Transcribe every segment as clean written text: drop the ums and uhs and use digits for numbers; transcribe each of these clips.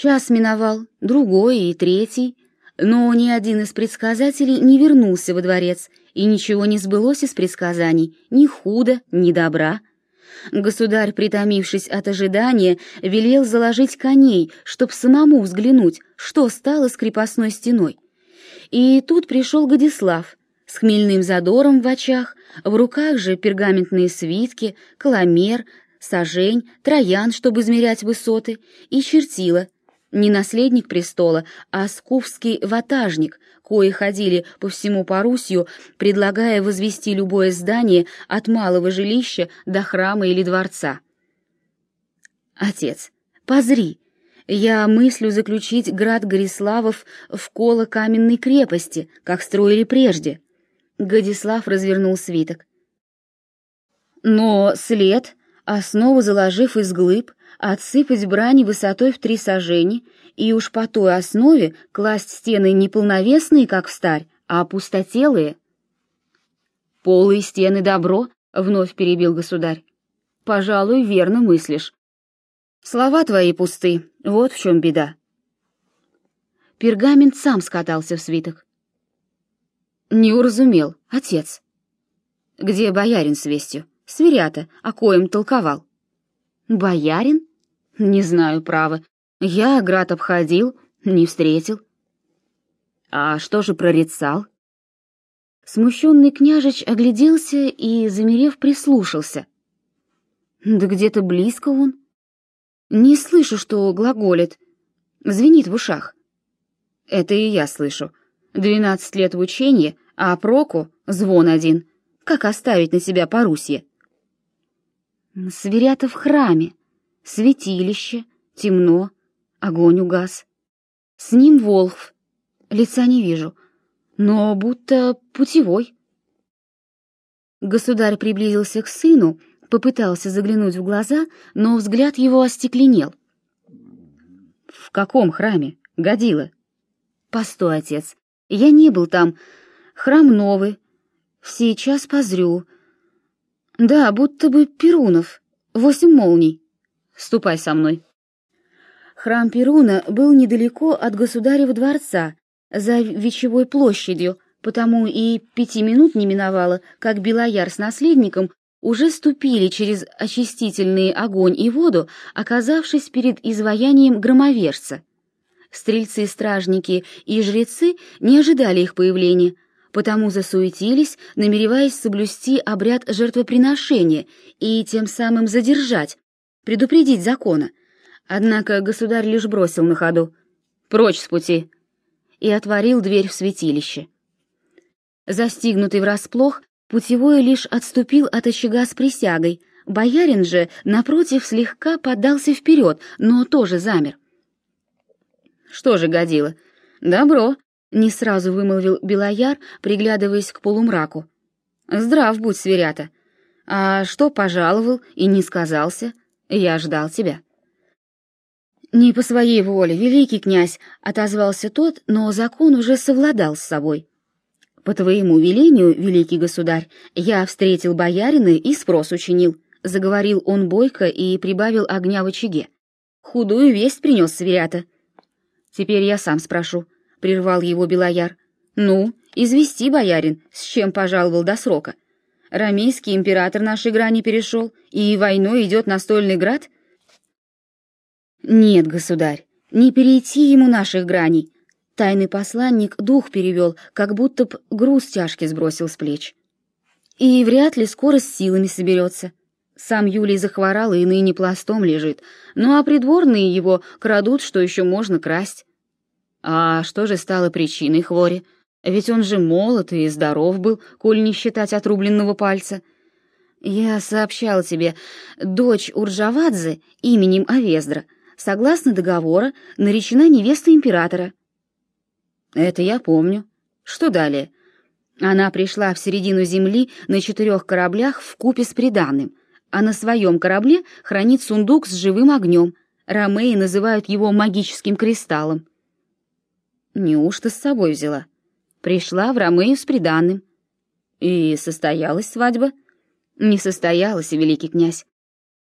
Час миновал, другой и третий, но ни один из предсказателей не вернулся во дворец, и ничего не сбылось из предсказаний, ни худа, ни добра. Государь, притомившись от ожидания, велел заложить коней, чтоб самому взглянуть, что стало с крепостной стеной. И тут пришел Годислав, с хмельным задором в очах, в руках же пергаментные свитки, каламер, сажень, троян, чтобы измерять высоты, и чертила. Не наследник престола, а скуфский ватажник, кои ходили по всему Парусью, предлагая возвести любое здание от малого жилища до храма или дворца. «Отец, позри, я мыслю заключить град Гориславов в коло каменной крепости, как строили прежде». Годислав развернул свиток. «Но след, основу заложив из глыб, отсыпать брани высотой в 3 сажени, и уж по той основе класть стены не полновесные, как встарь, а пустотелые». «Полые стены добро», — вновь перебил государь. «Пожалуй, верно мыслишь. Слова твои пусты, вот в чем беда». Пергамент сам скатался в свиток. «Не уразумел, отец. Где боярин с вестью? Сверята, о коем толковал». «Боярин? Не знаю, право. Я град обходил, не встретил». «А что же прорицал?» Смущенный княжич огляделся и, замерев, прислушался. «Да где-то близко он. Не слышу, что глаголит. Звенит в ушах». «Это и я слышу. 12 лет в учении, а проку звон один. Как оставить на себя Парусье?» «Сверята в храме. Святилище, темно, огонь угас. С ним волхв. Лица не вижу, но будто путевой». Государь приблизился к сыну, попытался заглянуть в глаза, но взгляд его остекленел. «В каком храме? Годила?» «Постой, отец, я не был там. Храм новый. Сейчас позрю. Да, будто бы Перунов. 8 молний. Ступай со мной». Храм Перуна был недалеко от государева дворца, за Вечевой площадью, потому и 5 минут не миновало, как Белояр с наследником уже ступили через очистительный огонь и воду, оказавшись перед изваянием громовержца. Стрельцы-стражники и жрецы не ожидали их появления, потому засуетились, намереваясь соблюсти обряд жертвоприношения и тем самым задержать, предупредить закона. Однако государь лишь бросил на ходу: «Прочь с пути!» и отворил дверь в святилище. Застигнутый врасплох, путевой лишь отступил от очага с присягой, боярин же, напротив, слегка поддался вперед, но тоже замер. «Что же, Годила? Добро!» — не сразу вымолвил Белояр, приглядываясь к полумраку. «Здрав будь, Сверята! А что пожаловал и не сказался? Я ждал тебя». «Не по своей воле, великий князь», — отозвался тот, но закон уже совладал с собой. «По твоему велению, великий государь, я встретил боярина и спрос учинил», — заговорил он бойко и прибавил огня в очаге. «Худую весть принес Сверята». «Теперь я сам спрошу», — прервал его Белояр. «Ну, извести, боярин, с чем пожаловал до срока. Ромейский император нашей грани перешел, и войной идет настольный град?» «Нет, государь, не перейти ему наших граней». Тайный посланник дух перевел, как будто б груз тяжкий сбросил с плеч. «И вряд ли скоро с силами соберется. Сам Юлий захворал и ныне пластом лежит, ну а придворные его крадут, что еще можно красть». «А что же стало причиной хвори? Ведь он же молод и здоров был, коль не считать отрубленного пальца». «Я сообщал тебе, дочь Уржавадзе именем Авездра, согласно договора, наречена невестой императора». «Это я помню. Что далее?» «Она пришла в середину земли на 4 кораблях вкупе с приданым, а на своем корабле хранит сундук с живым огнем. Ромеи называют его магическим кристаллом». «Неужто с собой взяла?» «Пришла в Ромею с приданым». «И состоялась свадьба?» «Не состоялась, великий князь».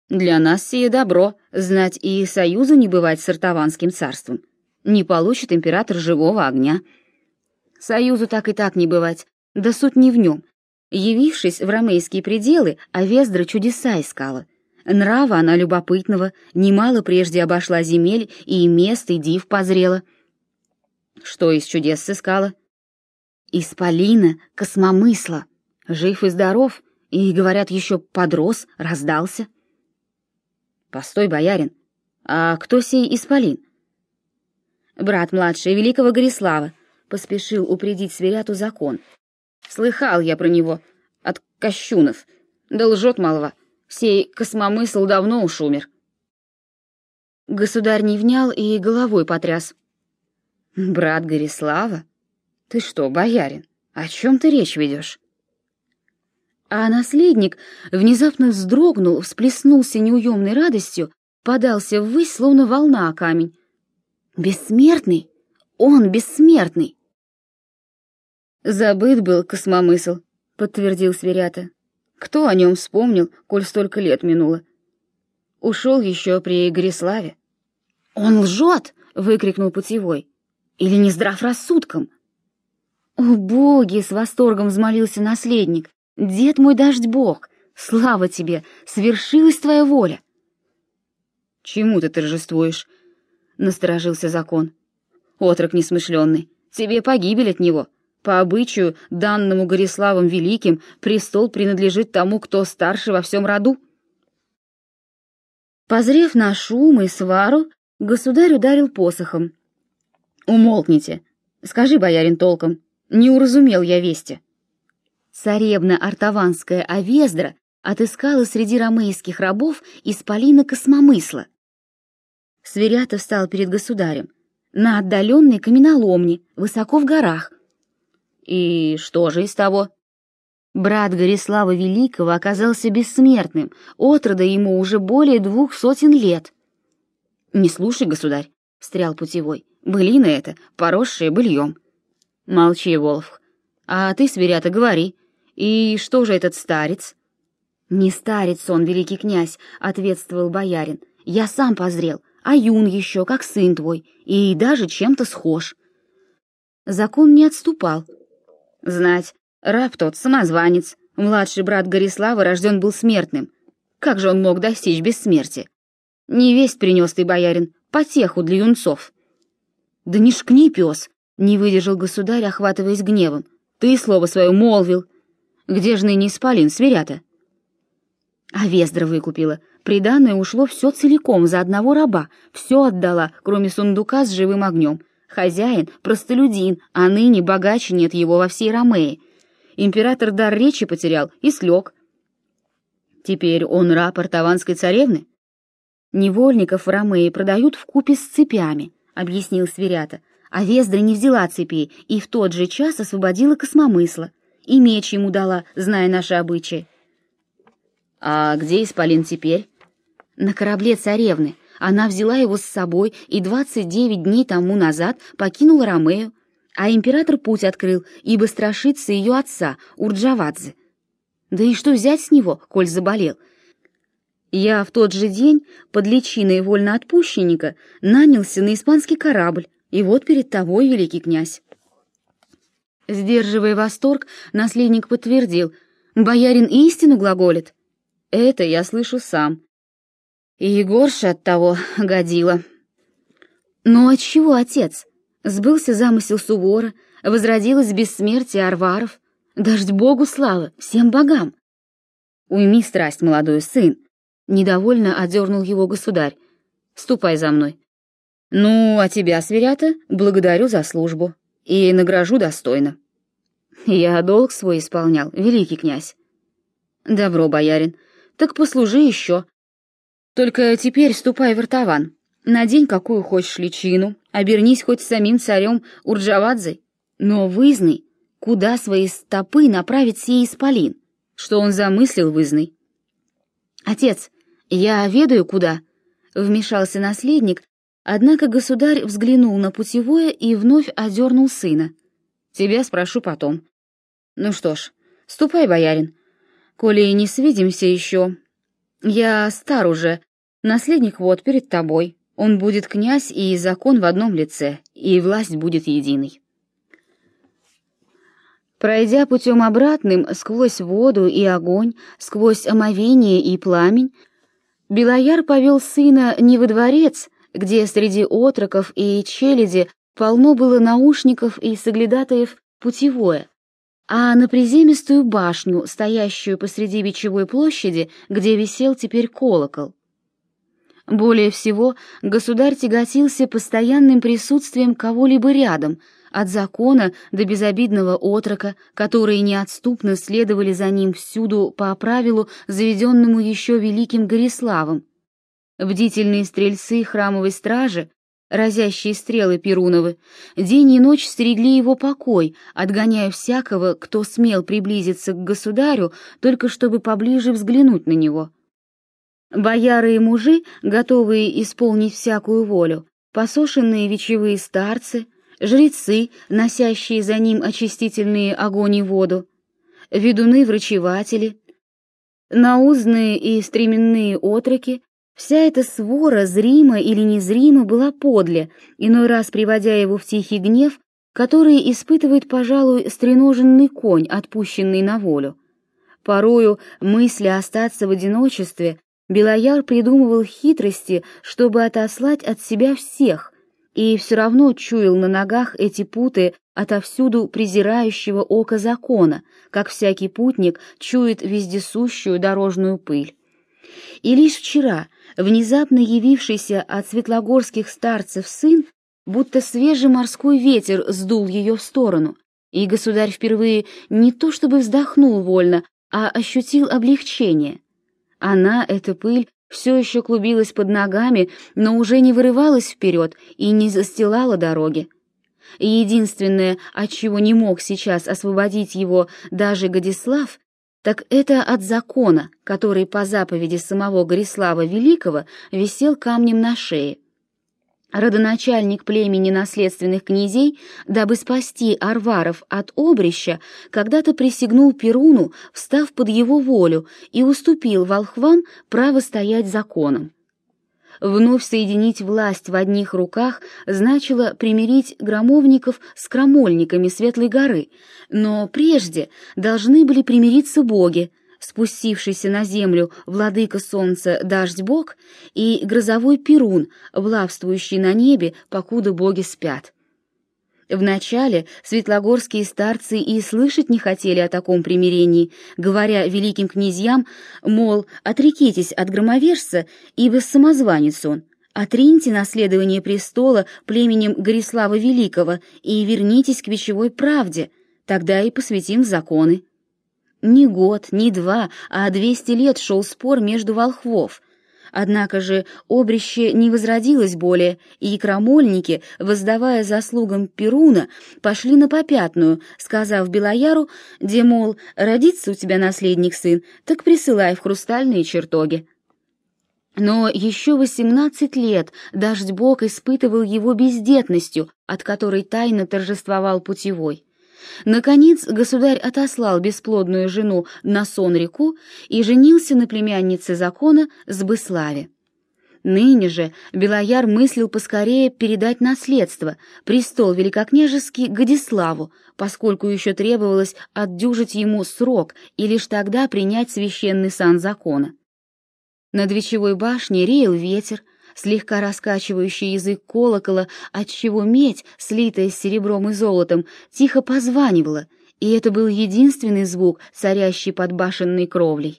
Для нас сие добро, знать и союзу не бывать с Артаванским царством. Не получит император живого огня. Союзу так и так не бывать, да суть не в нем. Явившись в ромейские пределы, Авездра чудеса искала. Нрава она любопытного, немало прежде обошла земель и мест, и див позрела. Что из чудес сыскала? Исполина Космомысла. Жив и здоров, и, говорят, еще подрос, раздался. Постой, боярин, а кто сей Исполин? Брат младший великого Горислава, поспешил упредить Сверяту Закон. Слыхал я про него от кощунов, да лжет молва. Сей Космомысл давно уж умер. Государь не внял и головой потряс. Брат Горислава? Ты что, боярин, о чем ты речь ведешь? А наследник внезапно вздрогнул, всплеснулся неуемной радостью, подался ввысь, словно волна о камень. Бессмертный? Он бессмертный! Забыт был Космомысл, подтвердил Сверята. Кто о нем вспомнил, коль столько лет минуло? Ушел еще при Гориславе. Он лжет! Выкрикнул путевой. Или не здрав рассудком? О, боги! С восторгом взмолился наследник. Дед мой дождь бог! Слава тебе! Свершилась твоя воля! Чему ты торжествуешь? Насторожился Закон. Отрок несмышленный, тебе погибель от него. По обычаю, данному Гориславом Великим, престол принадлежит тому, кто старше во всем роду. Позрев на шум и свару, государь ударил посохом. «Умолкните! Скажи, боярин, толком, не уразумел я вести». Царевна Артаванская Авездра отыскала среди ромейских рабов Исполина Космомысла. Сверята встал перед государем на отдаленной каменоломне, высоко в горах. И что же из того? Брат Горислава Великого оказался бессмертным, от рода ему уже более 200 лет. «Не слушай, государь», — встрял путевой, — «былина это, поросшая быльем». «Молчи, Волф. А ты, Сверята, говори. И что же этот старец?» «Не старец он, великий князь», — ответствовал боярин. «Я сам позрел, а юн еще, как сын твой, и даже чем-то схож». Закон не отступал. «Знать, раб тот самозванец, младший брат Горислава рожден был смертным. Как же он мог достичь бессмертия? Невесть принес ты, боярин, потеху для юнцов». «Да не шкни, пес!» — не выдержал государь, охватываясь гневом. «Ты слово свое молвил. Где же ныне Исполин, Сверята?» Авездра выкупила. Приданное ушло все целиком за одного раба, все отдала, кроме сундука с живым огнем. Хозяин — простолюдин, а ныне богаче нет его во всей Ромее. Император дар речи потерял и слег. Теперь он раб артаванской царевны? Невольников в Ромее продают вкупе с цепями, объяснил Сверята. Авездра не взяла цепей и в тот же час освободила Космомысла. И меч ему дала, зная наши обычаи. А где Исполин теперь? На корабле царевны. Она взяла его с собой и 29 дней тому назад покинула Ромею, а император путь открыл, ибо страшится ее отца, Урджавадзе. Да и что взять с него, коль заболел? Я в тот же день под личиной вольноотпущенника нанялся на испанский корабль, и вот перед тобой, великий князь. Сдерживая восторг, наследник подтвердил: боярин истину глаголит. Это я слышу сам. И горше от того годило. Но отчего, отец? Сбылся замысел Сувора, возродилось бессмертие Арваров. Дождь Богу слава, всем богам. Уйми страсть, молодой сын. Недовольно одернул его государь. Ступай за мной. Ну, а тебя, Сверята, благодарю за службу и награжу достойно. Я долг свой исполнял, великий князь. Добро, боярин, так послужи еще. Только теперь ступай в Артаван, надень какую хочешь личину, обернись хоть самим царем Урджавадзе, но вызнай, куда свои стопы направит сей Исполин, что он замыслил вызнай. Отец, я ведаю куда, вмешался наследник, однако государь взглянул на путевое и вновь одернул сына. Тебя спрошу потом. Ну что ж, ступай, боярин, коли не свидимся еще. Я стар уже, наследник вот перед тобой. Он будет князь и закон в одном лице, и власть будет единой. Пройдя путем обратным сквозь воду и огонь, сквозь омовение и пламень, Белояр повел сына не во дворец, где среди отроков и челяди полно было наушников и соглядатаев путевое, а на приземистую башню, стоящую посреди Бичевой площади, где висел теперь колокол. Более всего государь тяготился постоянным присутствием кого-либо рядом, от закона до безобидного отрока, которые неотступно следовали за ним всюду по правилу, заведенному еще великим Гориславом. Бдительные стрельцы храмовой стражи, разящие стрелы Перуновы, день и ночь стерегли его покой, отгоняя всякого, кто смел приблизиться к государю, только чтобы поближе взглянуть на него. Бояры и мужи, готовые исполнить всякую волю, посошенные вечевые старцы, жрецы, носящие за ним очистительные огонь и воду, ведуны-врачеватели, наузные и стременные отроки, вся эта свора, зримо или незримо, была подле, иной раз приводя его в тихий гнев, который испытывает, пожалуй, стреноженный конь, отпущенный на волю. Порою, мысли остаться в одиночестве, Белояр придумывал хитрости, чтобы отослать от себя всех, и все равно чуял на ногах эти путы отовсюду презирающего ока закона, как всякий путник чует вездесущую дорожную пыль. И лишь вчера внезапно явившийся от светлогорских старцев сын, будто свежий морской ветер сдул ее в сторону, и государь впервые не то чтобы вздохнул вольно, а ощутил облегчение. Она, эта пыль, все еще клубилась под ногами, но уже не вырывалась вперед и не застилала дороги. И единственное, от чего не мог сейчас освободить его даже Годислав, так это от закона, который по заповеди самого Горислава Великого висел камнем на шее. Родоначальник племени наследственных князей, дабы спасти Арваров от обрища, когда-то присягнул Перуну, встав под его волю, и уступил волхвам право стоять законом. Вновь соединить власть в одних руках значило примирить громовников с крамольниками Светлой горы, но прежде должны были примириться боги, спустившийся на землю владыка солнца Дождь-бог и грозовой Перун, властвующий на небе, покуда боги спят. Вначале светлогорские старцы и слышать не хотели о таком примирении, говоря великим князьям, мол, отрекитесь от громовержца, ибо самозванец он, отриньте наследование престола племенем Горислава Великого и вернитесь к вечевой правде, тогда и посвятим в законы. Не год, не два, а 200 лет шел спор между волхвов. Однако же обрище не возродилось более, и крамольники, воздавая заслугам Перуна, пошли на попятную, сказав Белояру, где, мол, родится у тебя наследник сын, так присылай в хрустальные чертоги. Но еще 18 лет Дождь-бог испытывал его бездетностью, от которой тайно торжествовал путевой. Наконец государь отослал бесплодную жену на Сон-реку и женился на племяннице закона Сбыславе. Ныне же Белояр мыслил поскорее передать наследство, престол великокняжеский Годиславу, поскольку еще требовалось отдюжить ему срок и лишь тогда принять священный сан закона. Над вечевой башней реял ветер, слегка раскачивающий язык колокола, отчего медь, слитая с серебром и золотом, тихо позванивала, и это был единственный звук, царящий под башенной кровлей.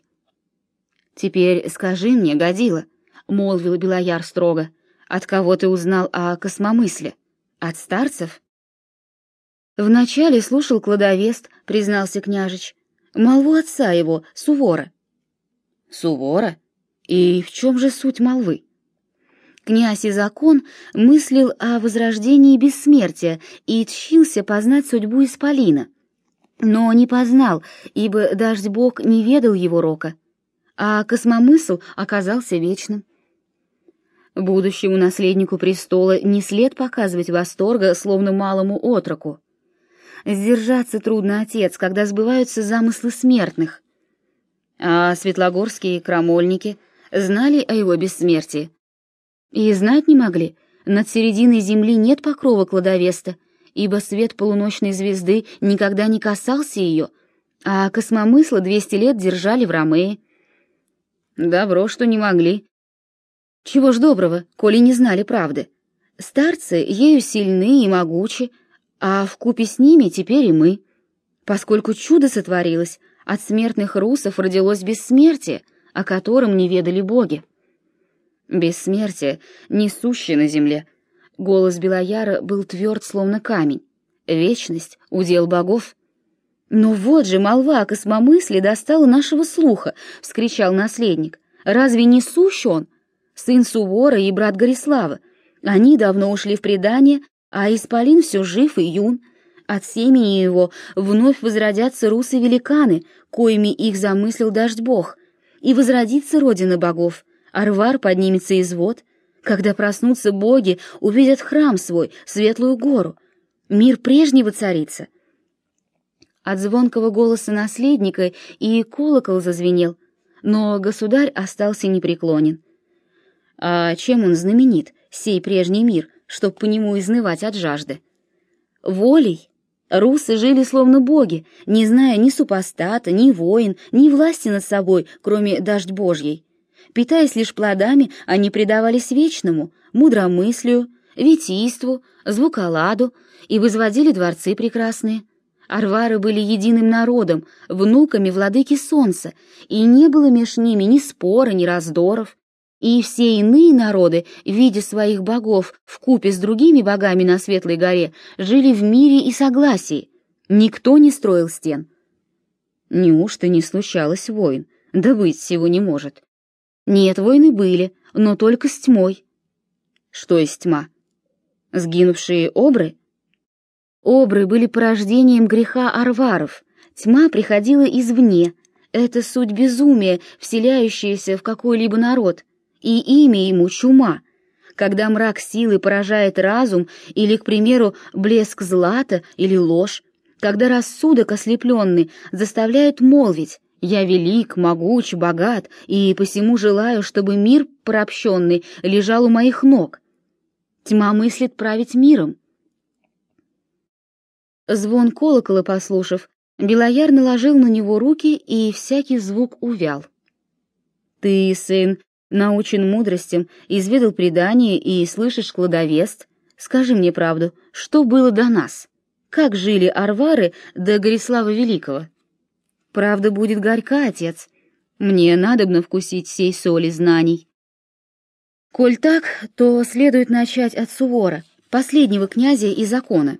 «Теперь скажи мне, Годила», — молвил Белояр строго, — «от кого ты узнал о космомысле? От старцев?» «Вначале слушал кладовест», — признался княжич, — «молву отца его, Сувора». «Сувора? И в чем же суть молвы?» Князь и закон мыслил о возрождении бессмертия и тщился познать судьбу исполина, но не познал, ибо Дождь-бог не ведал его рока, а космомысл оказался вечным. Будущему наследнику престола не след показывать восторга, словно малому отроку. Сдержаться трудно, отец, когда сбываются замыслы смертных. А светлогорские крамольники, знали о его бессмертии. И знать не могли, над серединой земли нет покрова кладовеста, ибо свет полуночной звезды никогда не касался ее, а космомысла 200 лет держали в Ромее. Добро, что не могли. Чего ж доброго, коли не знали правды. Старцы ею сильны и могучи, а вкупе с ними теперь и мы. Поскольку чудо сотворилось, от смертных русов родилось бессмертие, о котором не ведали боги. Бессмертие, несущее на земле. Голос Белояра был тверд, словно камень. Вечность — удел богов. «Но вот же молва о космомысле достала нашего слуха!» — вскричал наследник. «Разве не сущ он? Сын Сувора и брат Горислава. Они давно ушли в предание, а Исполин все жив и юн. От семени его вновь возродятся русы-великаны, коими их замыслил дождь-бог, и возродится родина богов. Арвар поднимется из вод. Когда проснутся боги, увидят храм свой, светлую гору. Мир прежний воцарится». От звонкого голоса наследника и колокол зазвенел, но государь остался непреклонен. А чем он знаменит, сей прежний мир, чтоб по нему изнывать от жажды? Волей. Русы жили словно боги, не зная ни супостата, ни воин, ни власти над собой, кроме дождь божьей. Питаясь лишь плодами, они предавались вечному, мудромыслию, витийству, звуколаду и возводили дворцы прекрасные. Арвары были единым народом, внуками владыки солнца, и не было меж ними ни спора, ни раздоров. И все иные народы, видя своих богов вкупе с другими богами на Светлой горе, жили в мире и согласии. Никто не строил стен. Неужто не случалось войн? Да быть всего не может. Нет, войны были, но только с тьмой. Что есть тьма? Сгинувшие обры? Обры были порождением греха арваров. Тьма приходила извне. Это суть безумия, вселяющаяся в какой-либо народ. И имя ему — чума. Когда мрак силы поражает разум, или, к примеру, блеск злата или ложь, когда рассудок ослепленный заставляет молвить: «Я велик, могуч, богат, и посему желаю, чтобы мир поробщенный лежал у моих ног». Тьма мыслит править миром. Звон колокола послушав, Белояр наложил на него руки, и всякий звук увял. «Ты, сын, научен мудростям, изведал предание и слышишь кладовест. Скажи мне правду, что было до нас? Как жили арвары до Горислава Великого?» «Правда будет горька, отец. Мне надобно вкусить сей соли знаний». «Коль так, то следует начать от Сувора, последнего князя и закона».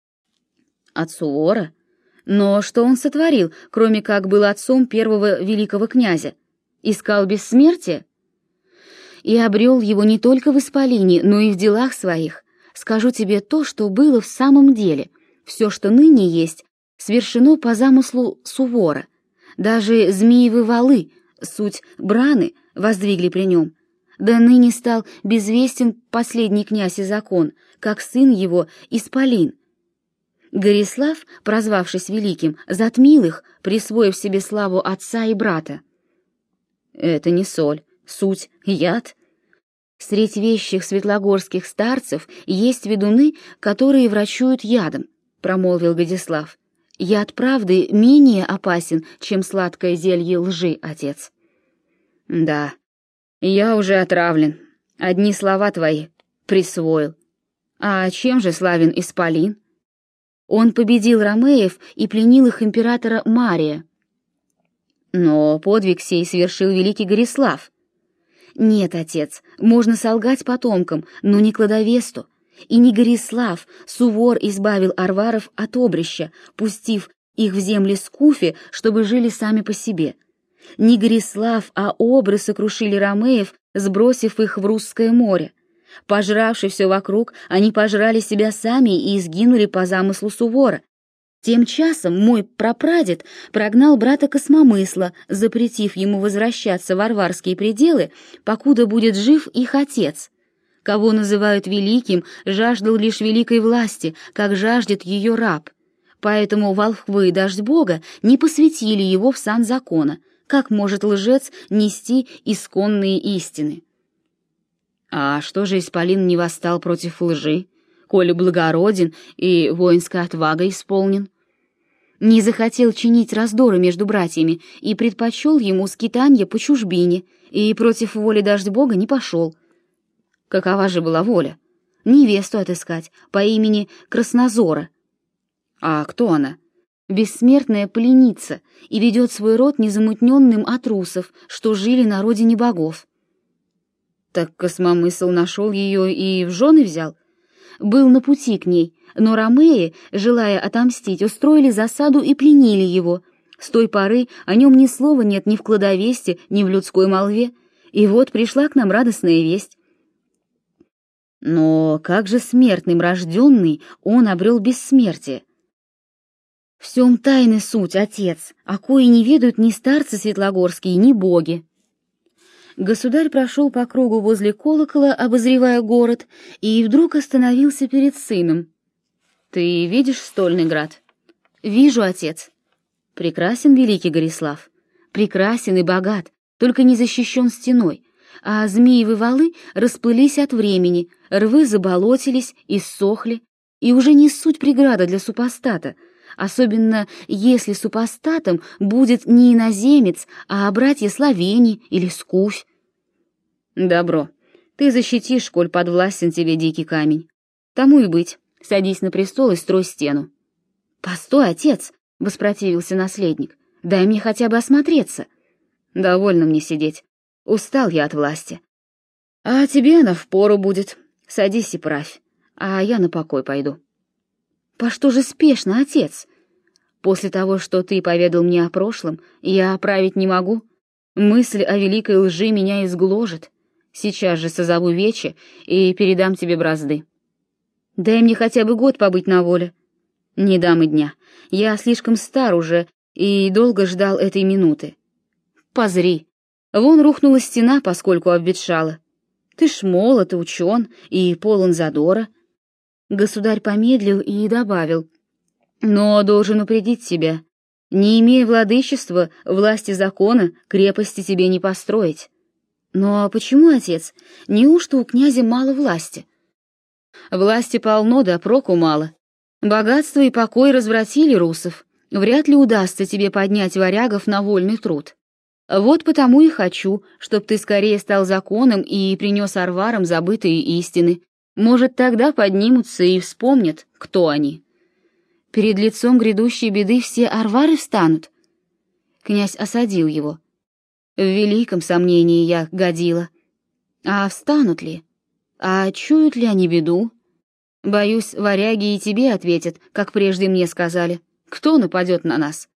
«От Сувора? Но что он сотворил, кроме как был отцом первого великого князя? Искал бессмертия? И обрел его не только в Исполине, но и в делах своих. Скажу тебе то, что было в самом деле. Все, что ныне есть, свершено по замыслу Сувора. Даже змеевы валы, суть браны, воздвигли при нем. Да ныне стал безвестен последний князь и закон, как сын его Исполин. Горислав, прозвавшись великим, затмил их, присвоив себе славу отца и брата. Это не соль, суть — яд. Средь вещих светлогорских старцев есть ведуны, которые врачуют ядом, промолвил Годислав. Яд правды менее опасен, чем сладкое зелье лжи, отец. Да, я уже отравлен. Одни слова твои присвоил. А чем же славен Исполин? Он победил ромеев и пленил их императора Мария. Но подвиг сей совершил великий Горислав. Нет, отец, можно солгать потомкам, но не кладовесту. И не Горислав, Сувор избавил арваров от обрища, пустив их в земли Скуфи, чтобы жили сами по себе. Не Горислав, а обры сокрушили ромеев, сбросив их в Русское море. Пожравши все вокруг, они пожрали себя сами и сгинули по замыслу Сувора. Тем часом мой прапрадед прогнал брата Космомысла, запретив ему возвращаться в варварские пределы, покуда будет жив их отец. Кого называют великим, жаждал лишь великой власти, как жаждет ее раб. Поэтому волхвы и дождь бога не посвятили его в сан закона, Как может лжец нести исконные истины? А что же исполин не восстал против лжи, коли благороден и воинской отвагой исполнен? Не захотел чинить раздоры между братьями и предпочел ему скитанье по чужбине, и против воли даже Бога не пошел. Какова же была воля? Невесту отыскать по имени Краснозора. А кто она? Бессмертная пленница, и ведет свой род незамутненным от русов, что жили на родине богов. Так Космомысл нашел ее и в жены взял? Был на пути к ней, но ромеи, желая отомстить, устроили засаду и пленили его. С той поры о нем ни слова нет ни в кладовесте, ни в людской молве, и вот пришла к нам радостная весть. Но как же смертным рожденный он обрел бессмертие? В сём тайны суть, отец, о коей не ведают ни старцы светлогорские, ни боги. Государь прошел по кругу возле колокола, обозревая город, и вдруг остановился перед сыном. «Ты видишь стольный град?» «Вижу, отец». «Прекрасен великий Горислав, прекрасен и богат, только не защищен стеной, а змеевы валы расплылись от времени, рвы заболотились, иссохли, и уже не суть преграда для супостата, особенно если супостатом будет не иноземец, а братья Словени или Скуфь. Добро, ты защитишь, коль подвластен тебе дикий камень. Тому и быть, садись на престол и строй стену. Постой, отец, — воспротивился наследник, — дай мне хотя бы осмотреться. Довольно мне сидеть, устал я от власти. А тебе она впору будет, садись и правь, а я на покой пойду. По что же спешно, отец? После того, что ты поведал мне о прошлом, я править не могу. Мысль о великой лжи меня изгложит. Сейчас же созову вече и передам тебе бразды. Дай мне хотя бы год побыть на воле. Не дам и дня. Я слишком стар уже и долго ждал этой минуты. Позри. Вон рухнула стена, поскольку обветшала. Ты ж молод и учен, и полон задора. Государь помедлил и добавил: но должен упредить тебя. Не имея владычества, власти закона, крепости тебе не построить. Но почему, отец? Неужто у князя мало власти? Власти полно, да проку мало. Богатство и покой развратили русов. Вряд ли удастся тебе поднять варягов на вольный труд. Вот потому и хочу, чтоб ты скорее стал законом и принес арварам забытые истины. Может, тогда поднимутся и вспомнят, кто они. Перед лицом грядущей беды все арвары встанут. Князь осадил его. В великом сомнении я годила. А встанут ли? А чуют ли они беду? Боюсь, варяги и тебе ответят, как прежде мне сказали. Кто нападет на нас?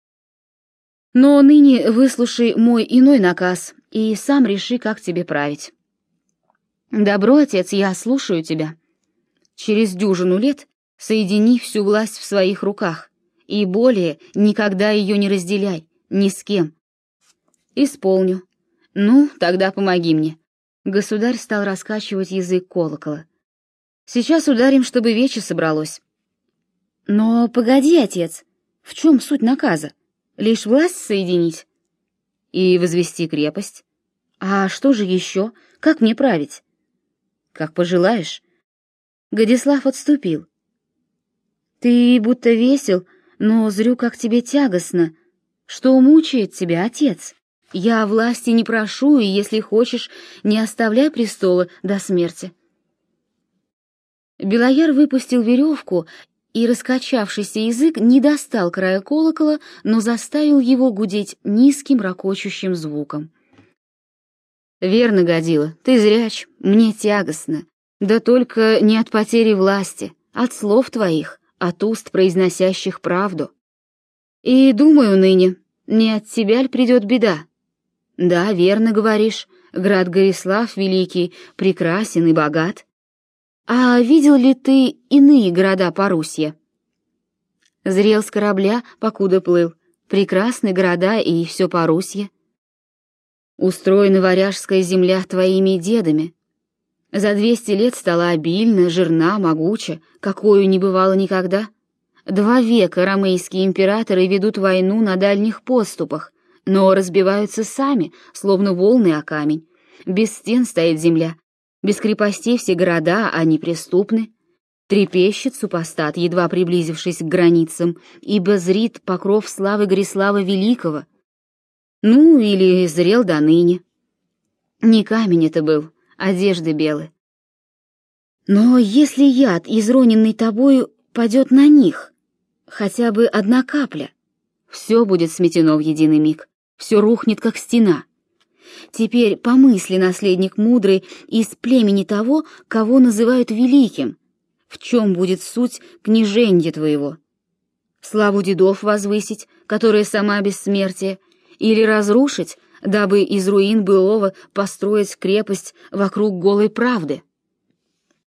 Но ныне выслушай мой иной наказ и сам реши, как тебе править. Добро, отец, я слушаю тебя. Через дюжину лет соедини всю власть в своих руках и более никогда ее не разделяй ни с кем. Исполню. Ну, тогда помоги мне. Государь стал раскачивать язык колокола. Сейчас ударим, чтобы вече собралось. Но погоди, отец, в чем суть наказа? Лишь власть соединить? И возвести крепость? А что же еще? Как мне править? Как пожелаешь. Годислав отступил. Ты будто весел, но зрю, как тебе тягостно. Что мучает тебя, отец? Я власти не прошу, и, если хочешь, не оставляй престола до смерти. Белояр выпустил веревку, и раскачавшийся язык не достал края колокола, но заставил его гудеть низким ракочущим звуком. «Верно, Годила, ты зряч, мне тягостно. Да только не от потери власти, от слов твоих, от уст, произносящих правду. И думаю ныне, не от тебя ль придет беда? Да, верно говоришь, град Горислав Великий прекрасен и богат. А видел ли ты иные города Порусья? Зрел с корабля, покуда плыл, прекрасны города и все Порусье. Устроена варяжская земля твоими дедами. За 200 лет стала обильна, жирна, могуча, какою не бывало никогда. 2 века ромейские императоры ведут войну на дальних поступах, но разбиваются сами, словно волны о камень. Без стен стоит земля, без крепостей все города, они преступны. Трепещет супостат, едва приблизившись к границам, ибо зрит покров славы Горислава Великого. Ну, или зрел до ныне. Не камень это был, одежды белые. Но если яд, изроненный тобою, падет на них, хотя бы одна капля, все будет сметено в единый миг, все рухнет, как стена. Теперь помысли, наследник мудрый, из племени того, кого называют великим, в чем будет суть княженья твоего? Славу дедов возвысить, которая сама бессмертие, или разрушить, дабы из руин былого построить крепость вокруг голой правды?